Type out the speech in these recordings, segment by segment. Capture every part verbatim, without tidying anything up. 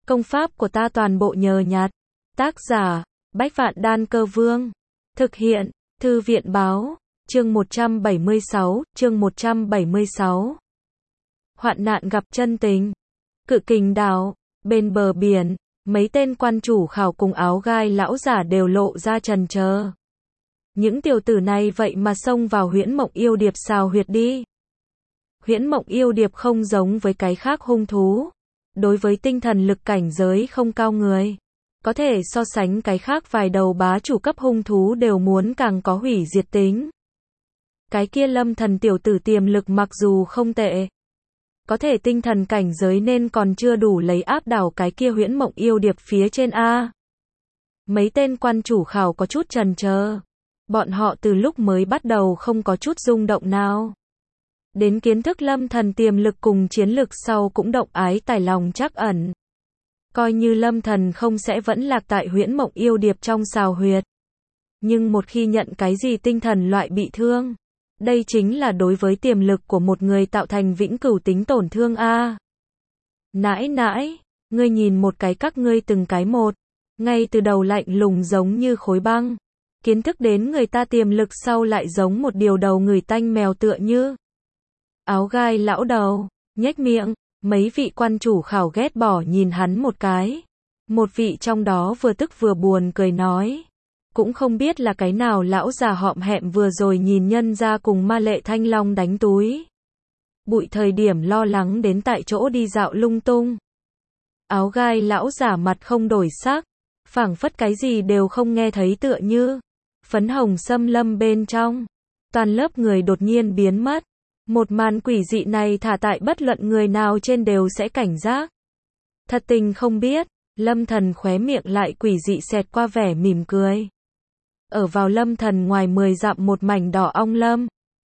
Công pháp của ta toàn bộ nhờ nhặt. Tác giả, Bách Vạn Đan Cơ Vương. Thực hiện, Thư viện Báo. Chương một trăm bảy mươi sáu, chương một trăm bảy mươi sáu. Hoạn nạn gặp chân tình. Cự Kình đảo, bên bờ biển, mấy tên quan chủ khảo cùng áo gai lão giả đều lộ ra trần trờ. Những tiểu tử này vậy mà xông vào Huyễn Mộng Yêu Điệp xào huyệt đi. Huyễn Mộng Yêu Điệp không giống với cái khác hung thú. Đối với tinh thần lực cảnh giới không cao người, có thể so sánh cái khác vài đầu bá chủ cấp hung thú đều muốn càng có hủy diệt tính. Cái kia Lâm Thần tiểu tử tiềm lực mặc dù không tệ, có thể tinh thần cảnh giới nên còn chưa đủ lấy áp đảo cái kia Huyễn Mộng Yêu Điệp phía trên a. Mấy tên quan chủ khảo có chút chần chờ. Bọn họ từ lúc mới bắt đầu không có chút rung động nào. Đến kiến thức Lâm Thần tiềm lực cùng chiến lực sau cũng động ái tài lòng trắc ẩn. Coi như Lâm Thần không sẽ vẫn lạc tại Huyễn Mộng Yêu Điệp trong xào huyệt. Nhưng một khi nhận cái gì tinh thần loại bị thương, đây chính là đối với tiềm lực của một người tạo thành vĩnh cửu tính tổn thương a. Nãi nãi, ngươi nhìn một cái các ngươi từng cái một, ngay từ đầu lạnh lùng giống như khối băng. Kiến thức đến người ta tiềm lực sau lại giống một điều đầu người tanh mèo tựa như. Áo gai lão đầu, nhếch miệng, mấy vị quan chủ khảo ghét bỏ nhìn hắn một cái. Một vị trong đó vừa tức vừa buồn cười nói. Cũng không biết là cái nào lão già họm hẹm vừa rồi nhìn nhân ra cùng ma lệ thanh long đánh túi. Bụi thời điểm lo lắng đến tại chỗ đi dạo lung tung. Áo gai lão giả mặt không đổi sắc, phảng phất cái gì đều không nghe thấy tựa như. Phấn hồng xâm lâm bên trong, toàn lớp người đột nhiên biến mất. Một màn quỷ dị này thả tại bất luận người nào trên đều sẽ cảnh giác. Thật tình không biết, Lâm Thần khóe miệng lại quỷ dị xẹt qua vẻ mỉm cười. Ở vào Lâm Thần ngoài mười dặm một mảnh đỏ ong lâm.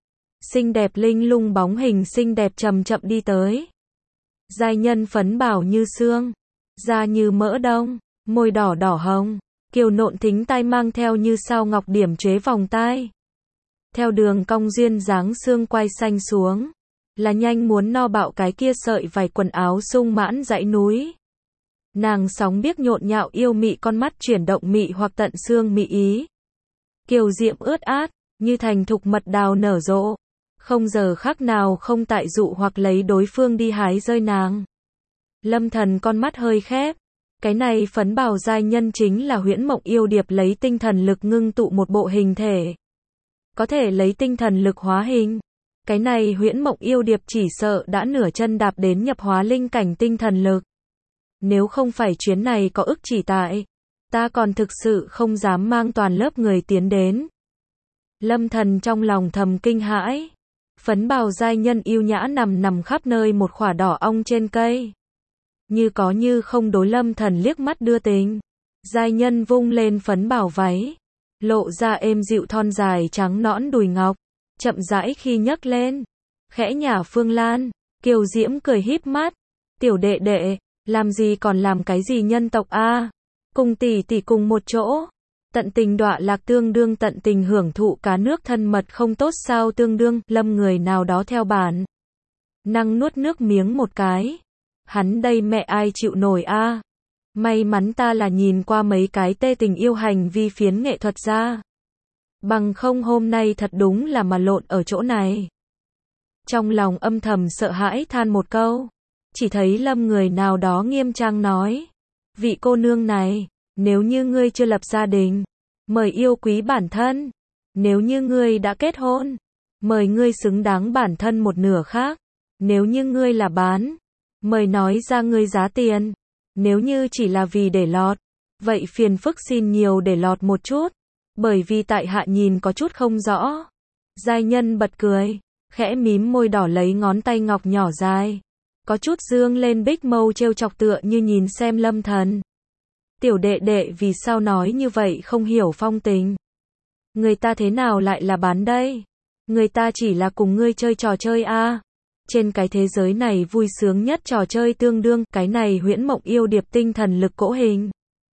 Xinh đẹp linh lung bóng hình xinh đẹp chậm chậm đi tới. Giai nhân phấn bảo như xương, da như mỡ đông, môi đỏ đỏ hồng, kiều nộn thính tai mang theo như sao ngọc điểm chế vòng tai. Theo đường cong duyên dáng xương quai xanh xuống, là nhanh muốn no bạo cái kia sợi vải quần áo sung mãn dãy núi. Nàng sóng biếc nhộn nhạo yêu mị con mắt chuyển động mị hoặc tận xương mị ý. Kiều diệm ướt át, như thành thục mật đào nở rộ, không giờ khác nào không tại dụ hoặc lấy đối phương đi hái rơi nàng. Lâm Thần con mắt hơi khép, cái này phấn bào giai nhân chính là Huyễn Mộng Yêu Điệp lấy tinh thần lực ngưng tụ một bộ hình thể. Có thể lấy tinh thần lực hóa hình. Cái này Huyễn Mộng Yêu Điệp chỉ sợ đã nửa chân đạp đến nhập hóa linh cảnh tinh thần lực. Nếu không phải chuyến này có ức chỉ tại, ta còn thực sự không dám mang toàn lớp người tiến đến. Lâm Thần trong lòng thầm kinh hãi. Phấn bào giai nhân yêu nhã nằm nằm khắp nơi một khỏa đỏ ong trên cây. Như có như không đối Lâm Thần liếc mắt đưa tình. Giai nhân vung lên phấn bào váy, lộ ra êm dịu thon dài trắng nõn đùi ngọc, chậm rãi khi nhấc lên, khẽ nhả Phương Lan, kiều diễm cười híp mắt, tiểu đệ đệ, làm gì còn làm cái gì nhân tộc a, cùng tỷ tỷ cùng một chỗ, tận tình đọa lạc tương đương tận tình hưởng thụ cá nước thân mật không tốt sao tương đương, Lâm người nào đó theo bản năng nuốt nước miếng một cái, hắn đây mẹ ai chịu nổi a. May mắn ta là nhìn qua mấy cái tê tình yêu hành vi phiến nghệ thuật ra. Bằng không hôm nay thật đúng là mà lộn ở chỗ này. Trong lòng âm thầm sợ hãi than một câu. Chỉ thấy Lâm người nào đó nghiêm trang nói. Vị cô nương này, nếu như ngươi chưa lập gia đình, mời yêu quý bản thân. Nếu như ngươi đã kết hôn, mời ngươi xứng đáng bản thân một nửa khác. Nếu như ngươi là bán, mời nói ra ngươi giá tiền. Nếu như chỉ là vì để lọt, vậy phiền phức xin nhiều để lọt một chút, bởi vì tại hạ nhìn có chút không rõ. Giai nhân bật cười, khẽ mím môi đỏ lấy ngón tay ngọc nhỏ dài, có chút dương lên bích mâu trêu chọc tựa như nhìn xem Lâm Thần. Tiểu đệ đệ vì sao nói như vậy không hiểu phong tình. Người ta thế nào lại là bán đây? Người ta chỉ là cùng ngươi chơi trò chơi a. À. Trên cái thế giới này vui sướng nhất trò chơi tương đương cái này Huyễn Mộng Yêu Điệp tinh thần lực cỗ hình.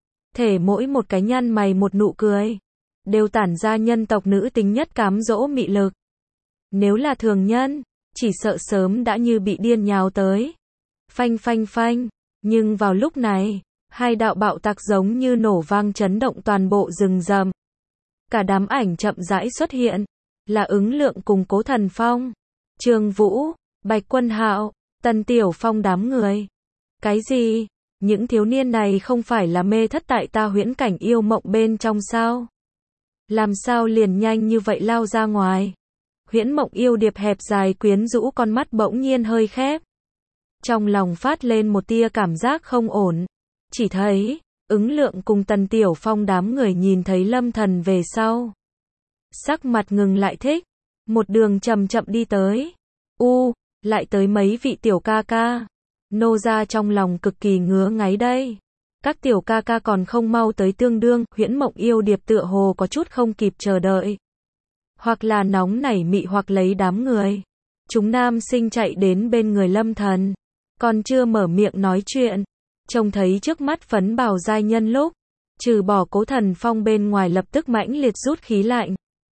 Thể mỗi một cái nhăn mày một nụ cười, đều tản ra nhân tộc nữ tính nhất cám dỗ mị lực. Nếu là thường nhân, chỉ sợ sớm đã như bị điên nhào tới. Phanh phanh phanh, Nhưng vào lúc này, hai đạo bạo tạc giống như nổ vang chấn động toàn bộ rừng rậm. Cả đám ảnh chậm rãi xuất hiện, là Ứng Lượng cùng Cố Thần Phong, Trương Vũ, Bạch Quân Hạo, Tần Tiểu Phong đám người. Cái gì? Những thiếu niên này không phải là mê thất tại ta huyễn cảnh yêu mộng bên trong sao? Làm sao liền nhanh như vậy lao ra ngoài? Huyễn mộng yêu điệp hẹp dài quyến rũ con mắt bỗng nhiên hơi khép. Trong lòng phát lên một tia cảm giác không ổn. Chỉ thấy, Ứng Lượng cùng Tần Tiểu Phong đám người nhìn thấy Lâm Thần về sau. Sắc mặt ngừng lại thích. Một đường chậm chậm đi tới. U, lại tới mấy vị tiểu ca ca. Nô gia trong lòng cực kỳ ngứa ngáy đây. Các tiểu ca ca còn không mau tới tương đương, huyễn mộng yêu điệp tựa hồ có chút không kịp chờ đợi. Hoặc là nóng nảy mị hoặc lấy đám người. Chúng nam sinh chạy đến bên người Lâm Thần. Còn chưa mở miệng nói chuyện. Trông thấy trước mắt phấn bào giai nhân lúc. Trừ bỏ Cố Thần Phong bên ngoài lập tức mãnh liệt rút khí lạnh.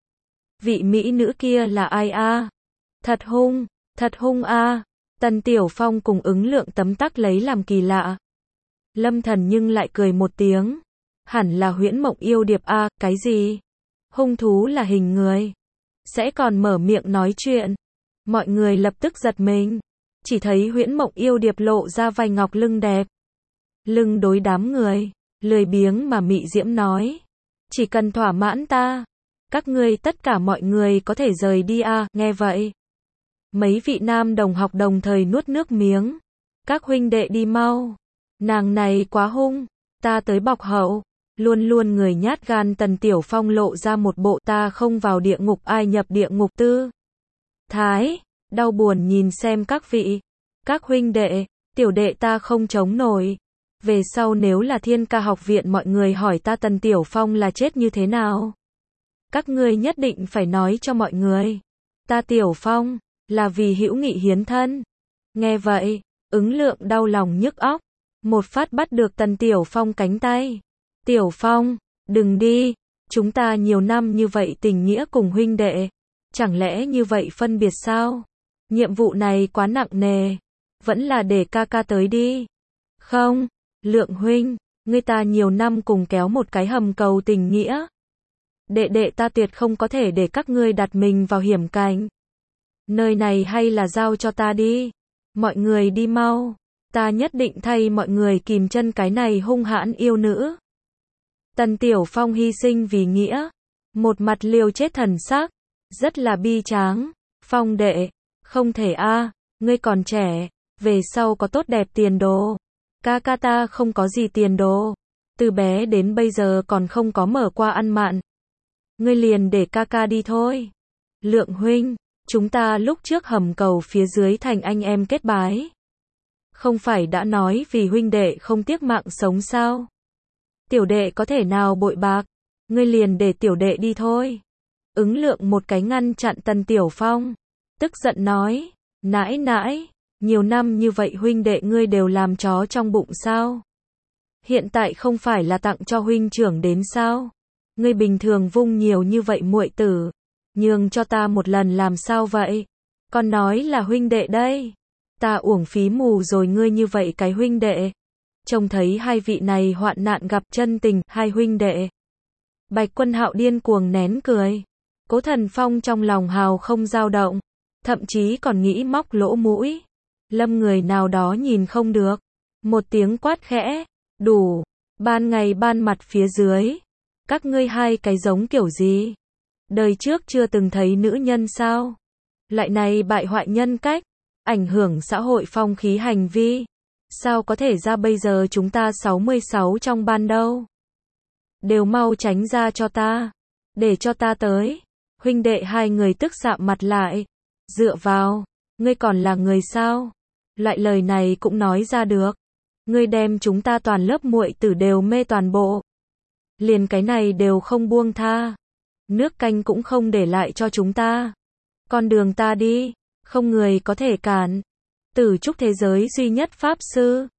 Vị mỹ nữ kia là ai a? Thật hung, thật hung a. Tần Tiểu Phong cùng Ứng Lượng tấm tắc lấy làm kỳ lạ. Lâm Thần nhưng lại cười một tiếng. Hẳn là huyễn mộng yêu điệp a, cái gì? Hung thú là hình người. Sẽ còn mở miệng nói chuyện. Mọi người lập tức giật mình. Chỉ thấy huyễn mộng yêu điệp lộ ra vành ngọc lưng đẹp. Lưng đối đám người. Lười biếng mà mị diễm nói. Chỉ cần thỏa mãn ta. Các ngươi tất cả mọi người có thể rời đi a, nghe vậy. Mấy vị nam đồng học đồng thời nuốt nước miếng. Các huynh đệ đi mau. Nàng này quá hung. Ta tới bọc hậu. Luôn luôn người nhát gan Tần Tiểu Phong lộ ra một bộ ta không vào địa ngục ai nhập địa ngục tư. Thái, đau buồn nhìn xem các vị. Các huynh đệ, tiểu đệ ta không chống nổi. Về sau nếu là Thiên Ca học viện mọi người hỏi ta Tần Tiểu Phong là chết như thế nào. Các ngươi nhất định phải nói cho mọi người. Ta Tiểu Phong, là vì hữu nghị hiến thân. Nghe vậy, Ứng Lượng đau lòng nhức óc. Một phát bắt được Tần Tiểu Phong cánh tay. Tiểu Phong, đừng đi. Chúng ta nhiều năm như vậy tình nghĩa cùng huynh đệ. Chẳng lẽ như vậy phân biệt sao? Nhiệm vụ này quá nặng nề. Vẫn là để ca ca tới đi. Không, Lượng huynh, ngươi ta nhiều năm cùng kéo một cái hầm cầu tình nghĩa. Đệ đệ ta tuyệt không có thể để các ngươi đặt mình vào hiểm cảnh. Nơi này hay là giao cho ta đi. Mọi người đi mau. Ta nhất định thay mọi người kìm chân cái này hung hãn yêu nữ. Tần Tiểu Phong hy sinh vì nghĩa. Một mặt liều chết thần sắc. Rất là bi tráng. Phong đệ, không thể a, ngươi còn trẻ. Về sau có tốt đẹp tiền đồ. Ca ca ta không có gì tiền đồ. Từ bé đến bây giờ còn không có mở qua ăn mặn. Ngươi liền để ca ca đi thôi. Lượng huynh, chúng ta lúc trước hầm cầu phía dưới thành anh em kết bái. Không phải đã nói vì huynh đệ không tiếc mạng sống sao? Tiểu đệ có thể nào bội bạc? Ngươi liền để tiểu đệ đi thôi. Ứng Lượng một cái ngăn chặn Tần Tiểu Phong. Tức giận nói, nãi nãi, nhiều năm như vậy huynh đệ ngươi đều làm chó trong bụng sao? Hiện tại không phải là tặng cho huynh trưởng đến sao? Ngươi bình thường vung nhiều như vậy muội tử. Nhường cho ta một lần làm sao vậy? Còn nói là huynh đệ đây. Ta uổng phí mù rồi ngươi như vậy cái huynh đệ. Trông thấy hai vị này hoạn nạn gặp chân tình, hai huynh đệ. Bạch Quân Hạo điên cuồng nén cười. Cố Thần Phong trong lòng hào không dao động. Thậm chí còn nghĩ móc lỗ mũi. Lâm người nào đó nhìn không được. Một tiếng quát khẽ. Đủ. Ban ngày ban mặt phía dưới. Các ngươi hai cái giống kiểu gì? Đời trước chưa từng thấy nữ nhân sao? Lại này bại hoại nhân cách. Ảnh hưởng xã hội phong khí hành vi. Sao có thể ra bây giờ chúng ta sáu mươi sáu trong ban đâu? Đều mau tránh ra cho ta. Để cho ta tới. Huynh đệ hai người tức sạm mặt lại. Dựa vào. Ngươi còn là người sao? Loại lời này cũng nói ra được. Ngươi đem chúng ta toàn lớp muội tử đều mê toàn bộ. Liền cái này đều không buông tha. Nước canh cũng không để lại cho chúng ta. Con đường ta đi. Không người có thể cản. Tử trúc thế giới duy nhất pháp sư.